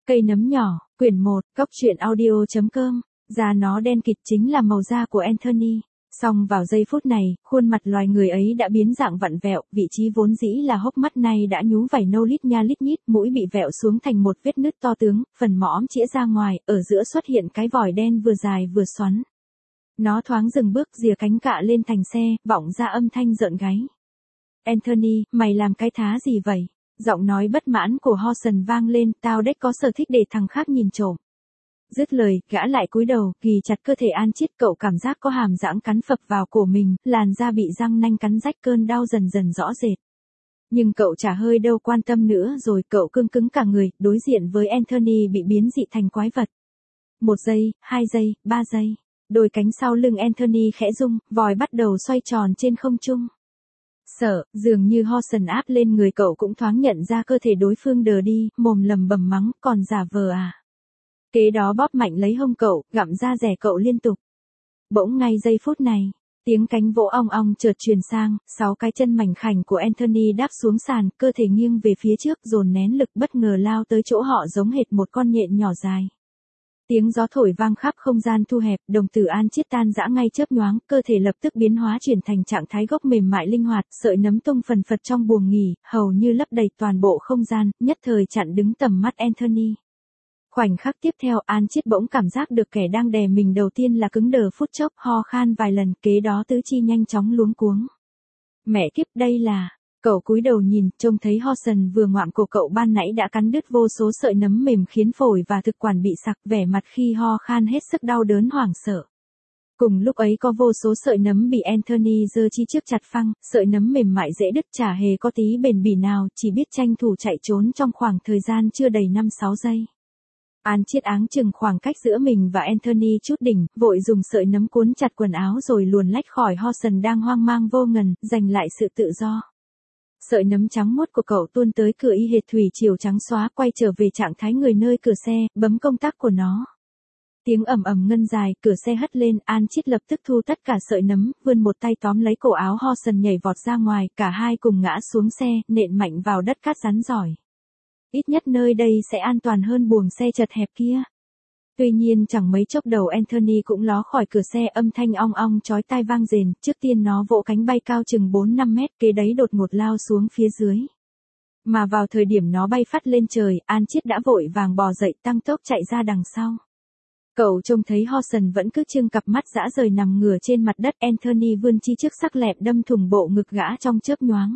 Cây nấm nhỏ, quyển 1, Cóc truyện audio.com, da nó đen kịt chính là màu da của Anthony. Song vào giây phút này, khuôn mặt loài người ấy đã biến dạng vặn vẹo, vị trí vốn dĩ là hốc mắt này đã nhú vảy nâu lít nha lít nhít, mũi bị vẹo xuống thành một vết nứt to tướng, phần mõm chĩa ra ngoài, ở giữa xuất hiện cái vòi đen vừa dài vừa xoắn. Nó thoáng dừng bước, rìa cánh cạ lên thành xe, vọng ra âm thanh rợn gáy. Anthony, mày làm cái thá gì vậy? Giọng nói bất mãn của Hawson vang lên, tao đếch có sở thích để thằng khác nhìn trộm. Dứt lời, gã lại cúi đầu, ghì chặt cơ thể An Chiết, cậu cảm giác có hàm rãng cắn phập vào cổ mình, làn da bị răng nanh cắn rách, cơn đau dần dần rõ rệt. Nhưng cậu chả hơi đâu quan tâm nữa rồi, cậu cương cứng cả người, đối diện với Anthony bị biến dị thành quái vật. 1 giây, 2 giây, 3 giây. Đôi cánh sau lưng Anthony khẽ rung, vòi bắt đầu xoay tròn trên không trung. Sợ, dường như Hawson áp lên người cậu cũng thoáng nhận ra cơ thể đối phương đờ đi, mồm lầm bầm mắng, còn giả vờ à. Kế đó bóp mạnh lấy hông cậu, gặm da rẻ cậu liên tục. Bỗng ngay giây phút này, tiếng cánh vỗ ong ong chợt truyền sang, 6 cái chân mảnh khảnh của Anthony đáp xuống sàn, cơ thể nghiêng về phía trước, dồn nén lực bất ngờ lao tới chỗ họ giống hệt một con nhện nhỏ dài. Tiếng gió thổi vang khắp không gian thu hẹp, đồng tử An Chiết tan rã ngay chớp nhoáng, cơ thể lập tức biến hóa chuyển thành trạng thái gốc mềm mại linh hoạt, sợi nấm tung phần phật trong buồng nghỉ, hầu như lấp đầy toàn bộ không gian, nhất thời chặn đứng tầm mắt Anthony. Khoảnh khắc tiếp theo, An Chiết bỗng cảm giác được kẻ đang đè mình đầu tiên là cứng đờ phút chốc, ho khan vài lần, kế đó tứ chi nhanh chóng luống cuống. Mẹ kiếp, đây là... Cậu cúi đầu nhìn, trông thấy Hawson vừa ngoạm cổ cậu ban nãy đã cắn đứt vô số sợi nấm mềm khiến phổi và thực quản bị sặc, vẻ mặt khi ho khan hết sức đau đớn hoảng sợ. Cùng lúc ấy có vô số sợi nấm bị Anthony giơ chi trước chặt phăng, sợi nấm mềm mại dễ đứt chả hề có tí bền bỉ nào, chỉ biết tranh thủ chạy trốn trong khoảng thời gian chưa đầy 5-6 giây. An Chiết áng chừng khoảng cách giữa mình và Anthony chút đỉnh, vội dùng sợi nấm cuốn chặt quần áo rồi luồn lách khỏi Hawson đang hoang mang vô ngần, giành lại sự tự do. Sợi nấm trắng muốt của cậu tuôn tới cửa y hệt thủy triều trắng xóa, quay trở về trạng thái người nơi cửa xe, bấm công tắc của nó. Tiếng ầm ầm ngân dài, cửa xe hất lên, An Chiết lập tức thu tất cả sợi nấm, vươn một tay tóm lấy cổ áo Hawson nhảy vọt ra ngoài, cả hai cùng ngã xuống xe, nện mạnh vào đất cát rắn rỏi. Ít nhất nơi đây sẽ an toàn hơn buồng xe chật hẹp kia. Tuy nhiên chẳng mấy chốc đầu Anthony cũng ló khỏi cửa xe, âm thanh ong ong chói tai vang rền, trước tiên nó vỗ cánh bay cao chừng 4-5 mét, kế đấy đột ngột lao xuống phía dưới. Mà vào thời điểm nó bay phắt lên trời, An Chiết đã vội vàng bò dậy tăng tốc chạy ra đằng sau. Cậu trông thấy Hawson vẫn cứ trưng cặp mắt dã rời nằm ngửa trên mặt đất, Anthony vươn chi trước sắc lẹm đâm thủng bộ ngực gã trong chớp nhoáng.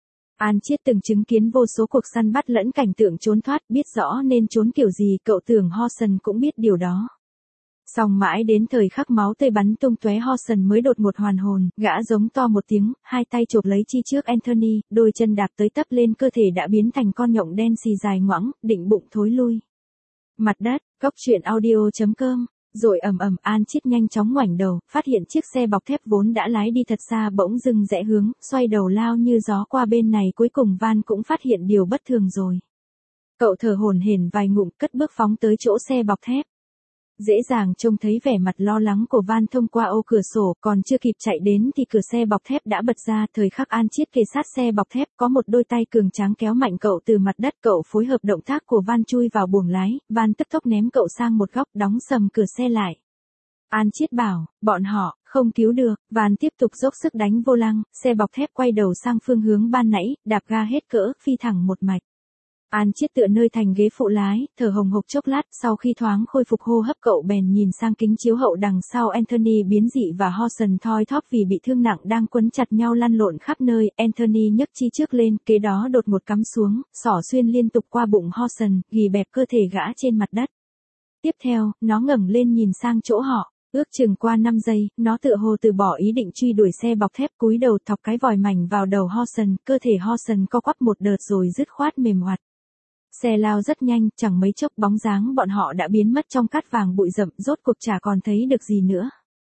An Chiết từng chứng kiến vô số cuộc săn bắt lẫn cảnh tượng trốn thoát, biết rõ nên trốn kiểu gì, cậu tưởng Hawson cũng biết điều đó. Song mãi đến thời khắc máu tươi bắn tung tóe Hawson mới đột ngột hoàn hồn, gã giống to một tiếng, hai tay chộp lấy chi trước Anthony, đôi chân đạp tới tấp lên, cơ thể đã biến thành con nhộng đen xì dài ngoẵng, định bụng thối lui. Mặt đất, Cóc truyện audio.com. Rồi ầm ầm, An Chiết nhanh chóng ngoảnh đầu, phát hiện chiếc xe bọc thép vốn đã lái đi thật xa bỗng dưng rẽ hướng, xoay đầu lao như gió qua bên này, cuối cùng Van cũng phát hiện điều bất thường rồi. Cậu thở hổn hển vài ngụm, cất bước phóng tới chỗ xe bọc thép. Dễ dàng trông thấy vẻ mặt lo lắng của Van thông qua ô cửa sổ, còn chưa kịp chạy đến thì cửa xe bọc thép đã bật ra, thời khắc An Chiết kề sát xe bọc thép, có một đôi tay cường tráng kéo mạnh cậu từ mặt đất, cậu phối hợp động tác của Van chui vào buồng lái, Van tức tốc ném cậu sang một góc, đóng sầm cửa xe lại. An Chiết bảo, bọn họ, không cứu được, Van tiếp tục dốc sức đánh vô lăng, xe bọc thép quay đầu sang phương hướng ban nãy, đạp ga hết cỡ, phi thẳng một mạch. An Chiết tựa nơi thành ghế phụ lái, thở hồng hộc chốc lát, sau khi thoáng khôi phục hô hấp cậu bèn nhìn sang kính chiếu hậu đằng sau, Anthony biến dị và Hawson thoi thóp vì bị thương nặng đang quấn chặt nhau lăn lộn khắp nơi, Anthony nhấc chi trước lên, kế đó đột ngột cắm xuống, xỏ xuyên liên tục qua bụng Hawson, ghì bẹp cơ thể gã trên mặt đất. Tiếp theo, nó ngẩng lên nhìn sang chỗ họ. Ước chừng qua 5 giây, nó tựa hồ từ bỏ ý định truy đuổi xe bọc thép, cúi đầu thọc cái vòi mảnh vào đầu Hawson, cơ thể Hawson co quắp một đợt rồi dứt khoát mềm oặt. Xe lao rất nhanh, chẳng mấy chốc bóng dáng bọn họ đã biến mất trong cát vàng bụi rậm, rốt cuộc chả còn thấy được gì nữa.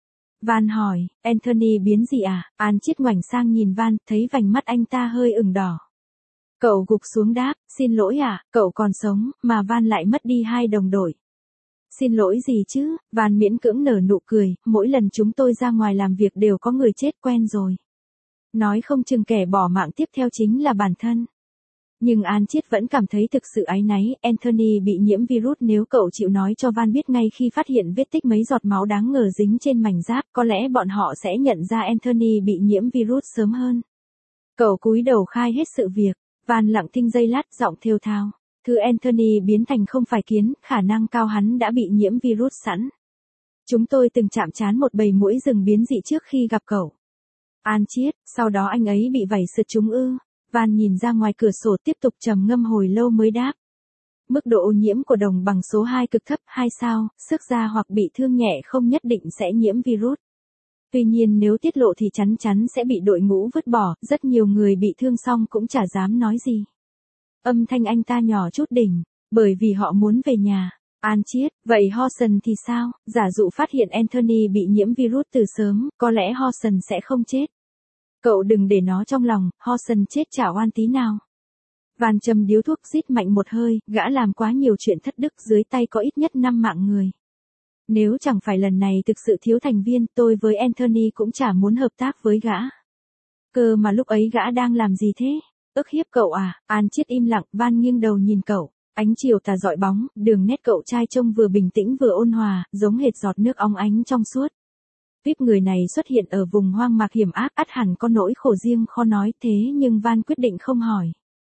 Van hỏi, Anthony biến gì à? An Chiết ngoảnh sang nhìn Van, thấy vành mắt anh ta hơi ửng đỏ. Cậu gục xuống đáp, xin lỗi à, cậu còn sống, mà Van lại mất đi 2 đồng đội. Xin lỗi gì chứ? Van miễn cưỡng nở nụ cười, mỗi lần chúng tôi ra ngoài làm việc đều có người chết, quen rồi. Nói không chừng kẻ bỏ mạng tiếp theo chính là bản thân. Nhưng An Chiết vẫn cảm thấy thực sự áy náy, Anthony bị nhiễm virus, nếu cậu chịu nói cho Van biết ngay khi phát hiện vết tích mấy giọt máu đáng ngờ dính trên mảnh giáp, có lẽ bọn họ sẽ nhận ra Anthony bị nhiễm virus sớm hơn. Cậu cúi đầu khai hết sự việc, Van lặng thinh giây lát, giọng thều thào. Thứ Anthony biến thành không phải kiến, khả năng cao hắn đã bị nhiễm virus sẵn. Chúng tôi từng chạm trán một bầy muỗi rừng biến dị trước khi gặp cậu. An Chiết, sau đó anh ấy bị vảy sượt chúng ư? Van nhìn ra ngoài cửa sổ tiếp tục trầm ngâm hồi lâu mới đáp. Mức độ ô nhiễm của đồng bằng số 2 cực thấp 2 sao, sức da hoặc bị thương nhẹ không nhất định sẽ nhiễm virus. Tuy nhiên nếu tiết lộ thì chắn chắn sẽ bị đội ngũ vứt bỏ, rất nhiều người bị thương xong cũng chả dám nói gì. Âm thanh anh ta nhỏ chút đỉnh, bởi vì họ muốn về nhà. An Chiết, vậy Hawson thì sao? Giả dụ phát hiện Anthony bị nhiễm virus từ sớm, có lẽ Hawson sẽ không chết. Cậu đừng để nó trong lòng, Hawson chết chả oan tí nào. Van châm điếu thuốc rít mạnh một hơi, gã làm quá nhiều chuyện thất đức, dưới tay có ít nhất 5 mạng người. Nếu chẳng phải lần này thực sự thiếu thành viên, tôi với Anthony cũng chả muốn hợp tác với gã. Cơ mà lúc ấy gã đang làm gì thế? Ức hiếp cậu à? An Chiết im lặng, Van nghiêng đầu nhìn cậu. Ánh chiều tà dọi bóng, đường nét cậu trai trông vừa bình tĩnh vừa ôn hòa, giống hệt giọt nước óng ánh trong suốt. Vip người này xuất hiện ở vùng hoang mạc hiểm ác, ắt hẳn có nỗi khổ riêng khó nói, thế nhưng Van quyết định không hỏi.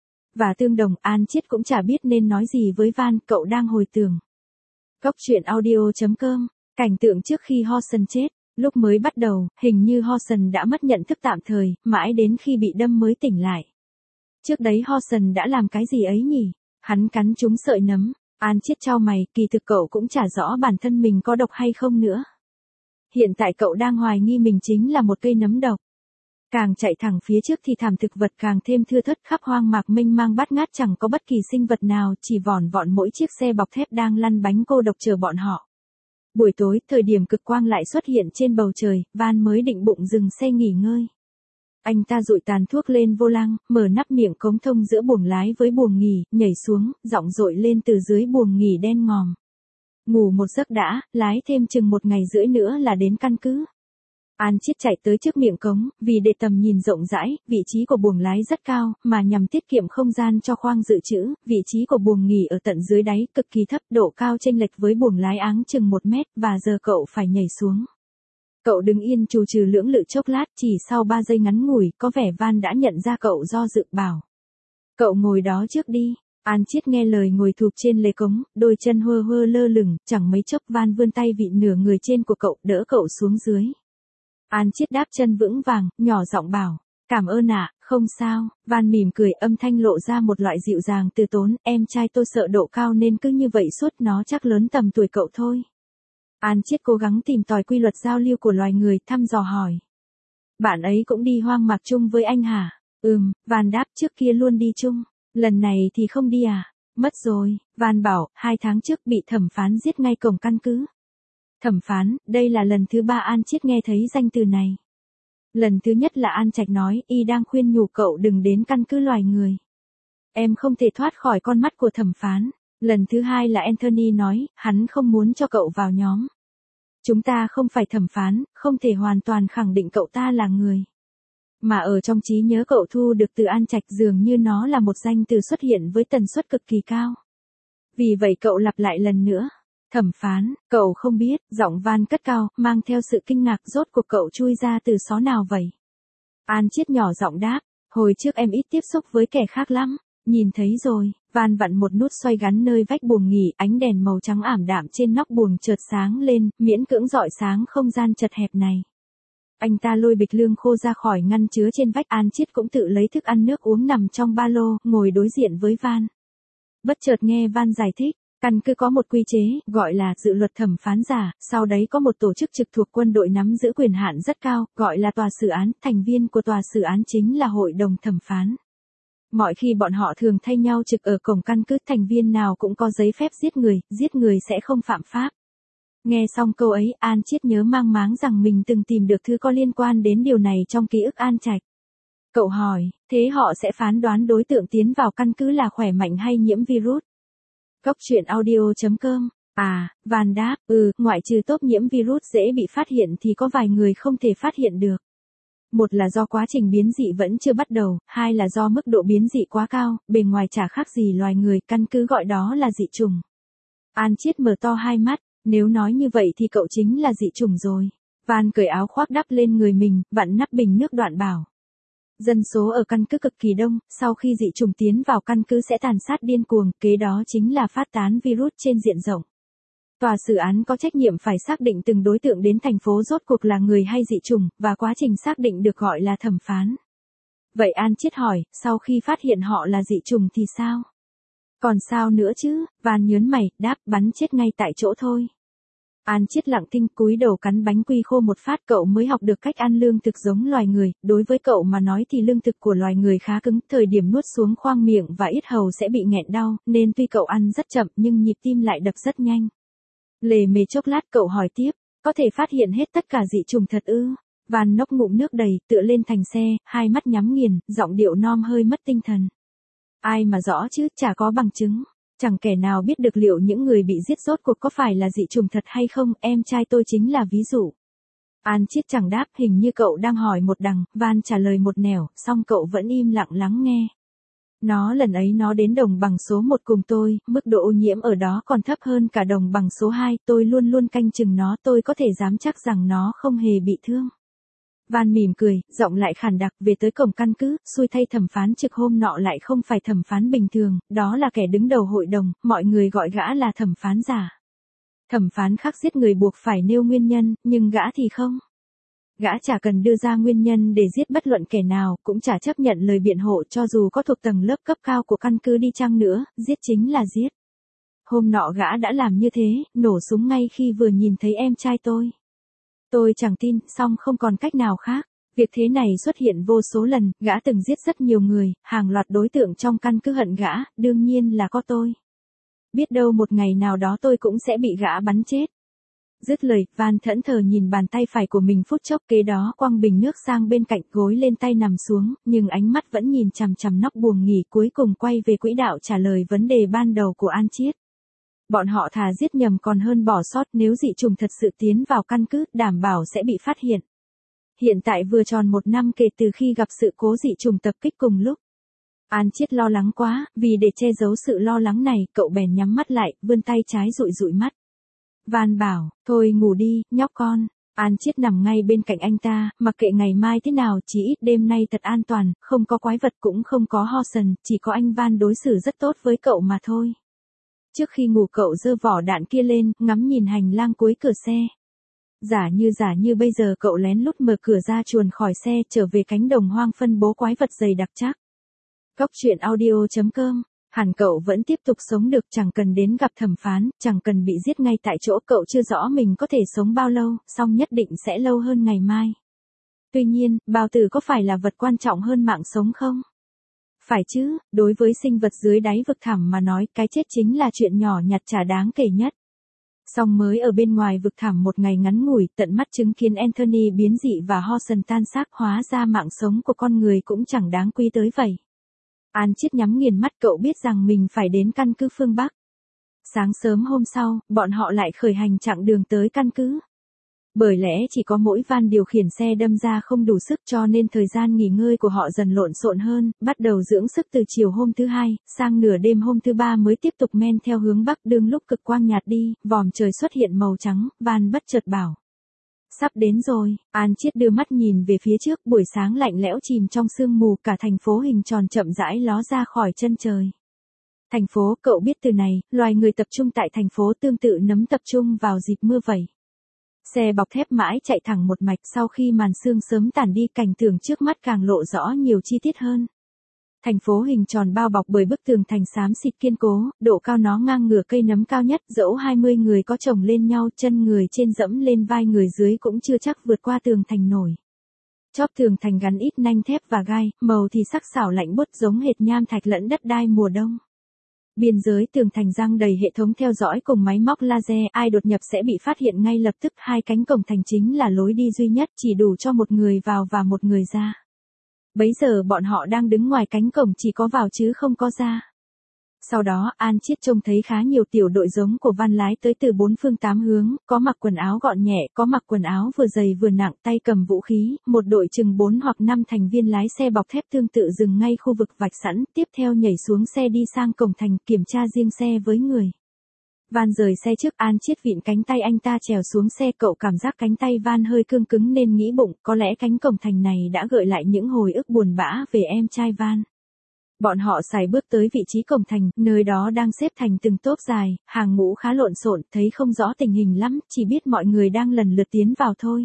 Và tương đồng, An Chiết cũng chả biết nên nói gì với Van, cậu đang hồi tưởng. Góc truyện audio.com, cảnh tượng trước khi Hawson chết. Lúc mới bắt đầu, hình như Hawson đã mất nhận thức tạm thời, mãi đến khi bị đâm mới tỉnh lại. Trước đấy Hawson đã làm cái gì ấy nhỉ? Hắn cắn trúng sợi nấm. An Chiết chau mày, kỳ thực cậu cũng chả rõ bản thân mình có độc hay không nữa. Hiện tại cậu đang hoài nghi mình chính là một cây nấm độc. Càng chạy thẳng phía trước thì thảm thực vật càng thêm thưa thớt, khắp hoang mạc mênh mang bát ngát chẳng có bất kỳ sinh vật nào, chỉ vỏn vọn mỗi chiếc xe bọc thép đang lăn bánh cô độc chờ bọn họ. Buổi tối, thời điểm cực quang lại xuất hiện trên bầu trời, Van mới định bụng dừng xe nghỉ ngơi. Anh ta dụi tàn thuốc lên vô lăng, mở nắp miệng cống thông giữa buồng lái với buồng nghỉ, nhảy xuống, giọng dội lên từ dưới buồng nghỉ đen ngòm. Ngủ một giấc đã, lái thêm chừng 1 ngày rưỡi nữa là đến căn cứ. An Chiết chạy tới trước miệng cống, vì để tầm nhìn rộng rãi, vị trí của buồng lái rất cao, mà nhằm tiết kiệm không gian cho khoang dự trữ, vị trí của buồng nghỉ ở tận dưới đáy, cực kỳ thấp, độ cao chênh lệch với buồng lái áng chừng 1 mét, và giờ cậu phải nhảy xuống. Cậu đứng yên trù trừ lưỡng lự chốc lát, chỉ sau 3 giây ngắn ngủi, có vẻ Van đã nhận ra cậu do dự bảo. Cậu ngồi đó trước đi. An Chiết nghe lời ngồi thụp trên lề cống, đôi chân hơ hơ lơ lửng, chẳng mấy chốc Van vươn tay vịn nửa người trên của cậu, đỡ cậu xuống dưới. An Chiết đáp chân vững vàng, nhỏ giọng bảo, cảm ơn ạ, không sao. Van mỉm cười, âm thanh lộ ra một loại dịu dàng từ tốn, em trai tôi sợ độ cao nên cứ như vậy suốt, nó chắc lớn tầm tuổi cậu thôi. An Chiết cố gắng tìm tòi quy luật giao lưu của loài người, thăm dò hỏi. Bạn ấy cũng đi hoang mạc chung với anh hả? Van đáp, trước kia luôn đi chung. Lần này thì không đi à? Mất rồi. Van bảo, 2 tháng trước bị thẩm phán giết ngay cổng căn cứ. Thẩm phán, đây là lần thứ 3 An Chiết nghe thấy danh từ này. Lần thứ nhất là An Trạch nói, y đang khuyên nhủ cậu đừng đến căn cứ loài người. Em không thể thoát khỏi con mắt của thẩm phán. Lần thứ 2 là Anthony nói, hắn không muốn cho cậu vào nhóm. Chúng ta không phải thẩm phán, không thể hoàn toàn khẳng định cậu ta là người. Mà ở trong trí nhớ cậu thu được từ An Trạch dường như nó là một danh từ xuất hiện với tần suất cực kỳ cao. Vì vậy cậu lặp lại lần nữa. Thẩm phán, cậu không biết, giọng Van cất cao, mang theo sự kinh ngạc, rốt cuộc cậu chui ra từ xó nào vậy? An Chiết nhỏ giọng đáp, hồi trước em ít tiếp xúc với kẻ khác lắm. Nhìn thấy rồi. Van vặn một nút xoay gắn nơi vách buồng nghỉ, ánh đèn màu trắng ảm đạm trên nóc buồng chợt sáng lên, miễn cưỡng rọi sáng không gian chật hẹp này. Anh ta lôi bịch lương khô ra khỏi ngăn chứa trên vách, An Chiết cũng tự lấy thức ăn nước uống nằm trong ba lô, ngồi đối diện với Van. Bất chợt nghe Van giải thích, căn cứ có một quy chế, gọi là dự luật thẩm phán giả, sau đấy có một tổ chức trực thuộc quân đội nắm giữ quyền hạn rất cao, gọi là tòa xử án, thành viên của tòa xử án chính là hội đồng thẩm phán. Mọi khi bọn họ thường thay nhau trực ở cổng căn cứ, thành viên nào cũng có giấy phép giết người sẽ không phạm pháp. Nghe xong câu ấy, An Chiết nhớ mang máng rằng mình từng tìm được thứ có liên quan đến điều này trong ký ức An Trạch. Cậu hỏi, thế họ sẽ phán đoán đối tượng tiến vào căn cứ là khỏe mạnh hay nhiễm virus? Góc truyện audio.com. Van đáp, ngoại trừ tốp nhiễm virus dễ bị phát hiện thì có vài người không thể phát hiện được. Một là do quá trình biến dị vẫn chưa bắt đầu, hai là do mức độ biến dị quá cao, bề ngoài chả khác gì loài người, căn cứ gọi đó là dị chủng. An Chiết mở to hai mắt, nếu nói như vậy thì cậu chính là dị chủng rồi. Van cởi áo khoác đắp lên người mình, vặn nắp bình nước đoạn bảo. Dân số ở căn cứ cực kỳ đông, sau khi dị chủng tiến vào căn cứ sẽ tàn sát điên cuồng, kế đó chính là phát tán virus trên diện rộng. Tòa xử án có trách nhiệm phải xác định từng đối tượng đến thành phố rốt cuộc là người hay dị chủng, và quá trình xác định được gọi là thẩm phán. Vậy An Chiết hỏi, sau khi phát hiện họ là dị chủng thì sao? Còn sao nữa chứ, Van nhớn mày, đáp, bắn chết ngay tại chỗ thôi. An Chiết lặng thinh cúi đầu cắn bánh quy khô một phát, cậu mới học được cách ăn lương thực giống loài người, đối với cậu mà nói thì lương thực của loài người khá cứng, thời điểm nuốt xuống khoang miệng và yết hầu sẽ bị nghẹn đau, nên tuy cậu ăn rất chậm nhưng nhịp tim lại đập rất nhanh. Lề mề chốc lát cậu hỏi tiếp, có thể phát hiện hết tất cả dị chủng thật ư? Van nốc ngụm nước đầy, tựa lên thành xe, hai mắt nhắm nghiền, giọng điệu non hơi mất tinh thần. Ai mà rõ chứ, chả có bằng chứng. Chẳng kẻ nào biết được liệu những người bị giết rốt cuộc có phải là dị chủng thật hay không, em trai tôi chính là ví dụ. An Chiết chẳng đáp, hình như cậu đang hỏi một đằng, Van trả lời một nẻo, song cậu vẫn im lặng lắng nghe. Lần ấy nó đến đồng bằng số 1 cùng tôi, mức độ ô nhiễm ở đó còn thấp hơn cả đồng bằng số 2, tôi luôn luôn canh chừng nó, tôi có thể dám chắc rằng nó không hề bị thương. Van mỉm cười, giọng lại khàn đặc, về tới cổng căn cứ, xui thay thẩm phán trực hôm nọ lại không phải thẩm phán bình thường, đó là kẻ đứng đầu hội đồng, mọi người gọi gã là thẩm phán giả. Thẩm phán khác giết người buộc phải nêu nguyên nhân, nhưng gã thì không. Gã chả cần đưa ra nguyên nhân để giết bất luận kẻ nào, cũng chả chấp nhận lời biện hộ cho dù có thuộc tầng lớp cấp cao của căn cứ đi chăng nữa, giết chính là giết. Hôm nọ gã đã làm như thế, nổ súng ngay khi vừa nhìn thấy em trai tôi. Tôi chẳng tin, song không còn cách nào khác. Việc thế này xuất hiện vô số lần, gã từng giết rất nhiều người, hàng loạt đối tượng trong căn cứ hận gã, đương nhiên là có tôi. Biết đâu một ngày nào đó tôi cũng sẽ bị gã bắn chết. Dứt lời, Van thẫn thờ nhìn bàn tay phải của mình phút chốc, kế đó quăng bình nước sang bên cạnh, gối lên tay nằm xuống, nhưng ánh mắt vẫn nhìn chằm chằm nóc buồng nghỉ, cuối cùng quay về quỹ đạo trả lời vấn đề ban đầu của An Chiết. Bọn họ thà giết nhầm còn hơn bỏ sót, nếu dị chủng thật sự tiến vào căn cứ, đảm bảo sẽ bị phát hiện. Hiện tại vừa tròn 1 năm kể từ khi gặp sự cố dị chủng tập kích cùng lúc. An Chiết lo lắng quá, vì để che giấu sự lo lắng này, cậu bèn nhắm mắt lại, vươn tay trái dụi dụi mắt. Van bảo, thôi ngủ đi, nhóc con. An Chiết nằm ngay bên cạnh anh ta, mặc kệ ngày mai thế nào, chỉ ít đêm nay thật an toàn, không có quái vật cũng không có Horson, chỉ có anh Van đối xử rất tốt với cậu mà thôi. Trước khi ngủ cậu giơ vỏ đạn kia lên, ngắm nhìn hành lang cuối cửa xe. Giả như bây giờ cậu lén lút mở cửa ra chuồn khỏi xe, trở về cánh đồng hoang phân bố quái vật dày đặc chắc. Cóc truyện audio.com. Hẳn cậu vẫn tiếp tục sống được, chẳng cần đến gặp thẩm phán, chẳng cần bị giết ngay tại chỗ, cậu chưa rõ mình có thể sống bao lâu, song nhất định sẽ lâu hơn ngày mai. Tuy nhiên, bào tử có phải là vật quan trọng hơn mạng sống không? Phải chứ, đối với sinh vật dưới đáy vực thẳm mà nói, cái chết chính là chuyện nhỏ nhặt chả đáng kể nhất. Song mới ở bên ngoài vực thẳm một ngày ngắn ngủi, tận mắt chứng kiến Anthony biến dị và Horson tan xác, hóa ra mạng sống của con người cũng chẳng đáng quý tới vậy. An Chiết nhắm nghiền mắt, cậu biết rằng mình phải đến căn cứ phương Bắc. Sáng sớm hôm sau, bọn họ lại khởi hành chặng đường tới căn cứ. Bởi lẽ chỉ có mỗi Van điều khiển xe đâm ra không đủ sức, cho nên thời gian nghỉ ngơi của họ dần lộn xộn hơn, bắt đầu dưỡng sức từ chiều hôm thứ Hai, sang nửa đêm hôm thứ Ba mới tiếp tục men theo hướng Bắc. Đương lúc cực quang nhạt đi, vòm trời xuất hiện màu trắng, Van bất chợt bảo. Sắp đến rồi. An Chiết đưa mắt nhìn về phía trước, buổi sáng lạnh lẽo chìm trong sương mù, cả thành phố hình tròn chậm rãi ló ra khỏi chân trời. Thành phố, cậu biết từ này, loài người tập trung tại thành phố tương tự nấm tập trung vào dịp mưa vậy. Xe bọc thép mãi chạy thẳng một mạch, sau khi màn sương sớm tản đi, cảnh tượng trước mắt càng lộ rõ nhiều chi tiết hơn. Thành phố hình tròn bao bọc bởi bức tường thành xám xịt kiên cố, độ cao nó ngang ngửa cây nấm cao nhất, dẫu 20 người có chồng lên nhau, chân người trên dẫm lên vai người dưới cũng chưa chắc vượt qua tường thành nổi. Chóp tường thành gắn ít nanh thép và gai, màu thì sắc sảo lạnh buốt giống hệt nham thạch lẫn đất đai mùa đông. Biên giới tường thành giăng đầy hệ thống theo dõi cùng máy móc laser, ai đột nhập sẽ bị phát hiện ngay lập tức. Hai cánh cổng thành chính là lối đi duy nhất, chỉ đủ cho một người vào và một người ra. Bấy giờ bọn họ đang đứng ngoài cánh cổng, chỉ có vào chứ không có ra. Sau đó, An Chiết trông thấy khá nhiều tiểu đội giống của Van lái tới từ bốn phương tám hướng, có mặc quần áo gọn nhẹ, có mặc quần áo vừa dày vừa nặng, tay cầm vũ khí, một đội chừng 4 hoặc 5 thành viên lái xe bọc thép tương tự dừng ngay khu vực vạch sẵn, tiếp theo nhảy xuống xe đi sang cổng thành kiểm tra riêng xe với người. Van rời xe trước, An Chiết vịn cánh tay anh ta trèo xuống xe, cậu cảm giác cánh tay Van hơi cương cứng nên nghĩ bụng, có lẽ cánh cổng thành này đã gợi lại những hồi ức buồn bã về em trai Van. Bọn họ sải bước tới vị trí cổng thành, nơi đó đang xếp thành từng tốp dài, hàng ngũ khá lộn xộn, thấy không rõ tình hình lắm, chỉ biết mọi người đang lần lượt tiến vào thôi.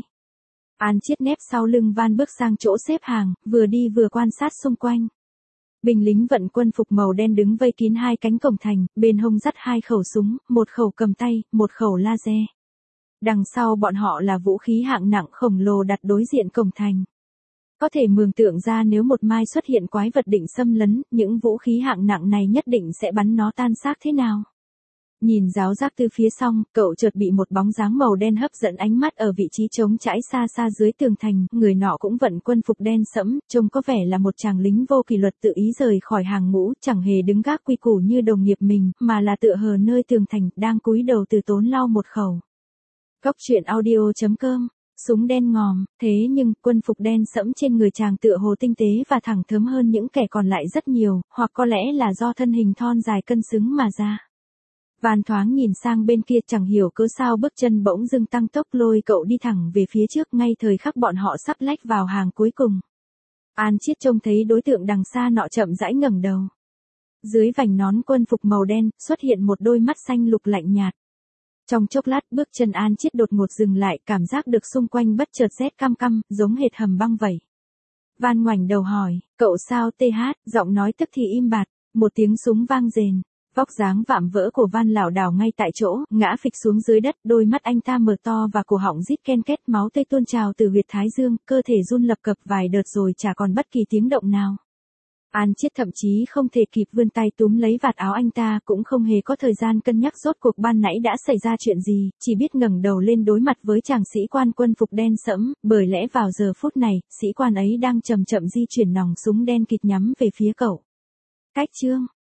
An Chiết nép sau lưng Van bước sang chỗ xếp hàng, vừa đi vừa quan sát xung quanh. Binh lính vận quân phục màu đen đứng vây kín hai cánh cổng thành, bên hông dắt hai khẩu súng, một khẩu cầm tay, một khẩu laser. Đằng sau bọn họ là vũ khí hạng nặng khổng lồ đặt đối diện cổng thành. Có thể mường tượng ra nếu một mai xuất hiện quái vật định xâm lấn, những vũ khí hạng nặng này nhất định sẽ bắn nó tan xác thế nào. Nhìn giáo giác từ phía xong, cậu chợt bị một bóng dáng màu đen hấp dẫn ánh mắt ở vị trí trống trải xa xa dưới tường thành, người nọ cũng vận quân phục đen sẫm, trông có vẻ là một chàng lính vô kỷ luật tự ý rời khỏi hàng ngũ, chẳng hề đứng gác quy củ như đồng nghiệp mình, mà là tựa hờ nơi tường thành, đang cúi đầu từ tốn lau một khẩu. Cóc truyện audio.com. Súng đen ngòm, thế nhưng quân phục đen sẫm trên người chàng tựa hồ tinh tế và thẳng thớm hơn những kẻ còn lại rất nhiều, hoặc có lẽ là do thân hình thon dài cân xứng mà ra. Van thoáng nhìn sang bên kia, chẳng hiểu cớ sao bước chân bỗng dưng tăng tốc lôi cậu đi thẳng về phía trước ngay thời khắc bọn họ sắp lách vào hàng cuối cùng. An Chiết trông thấy đối tượng đằng xa nọ chậm rãi ngẩng đầu. Dưới vành nón quân phục màu đen, xuất hiện một đôi mắt xanh lục lạnh nhạt. Trong chốc lát bước chân An Chiết đột ngột dừng lại, cảm giác được xung quanh bất chợt rét căm căm, giống hệt hầm băng vậy. Van ngoảnh đầu hỏi, cậu sao TH, giọng nói tức thì im bặt, một tiếng súng vang rền. Vóc dáng vạm vỡ của Van lảo đảo ngay tại chỗ, ngã phịch xuống dưới đất, đôi mắt anh ta mở to và cổ họng rít ken két, máu tươi tuôn trào từ huyệt thái dương, cơ thể run lập cập vài đợt rồi chả còn bất kỳ tiếng động nào. An Chiết thậm chí không thể kịp vươn tay túm lấy vạt áo anh ta, cũng không hề có thời gian cân nhắc rốt cuộc ban nãy đã xảy ra chuyện gì, chỉ biết ngẩng đầu lên đối mặt với chàng sĩ quan quân phục đen sẫm, bởi lẽ vào giờ phút này, sĩ quan ấy đang chậm chậm di chuyển nòng súng đen kịt nhắm về phía cậu. Cách chương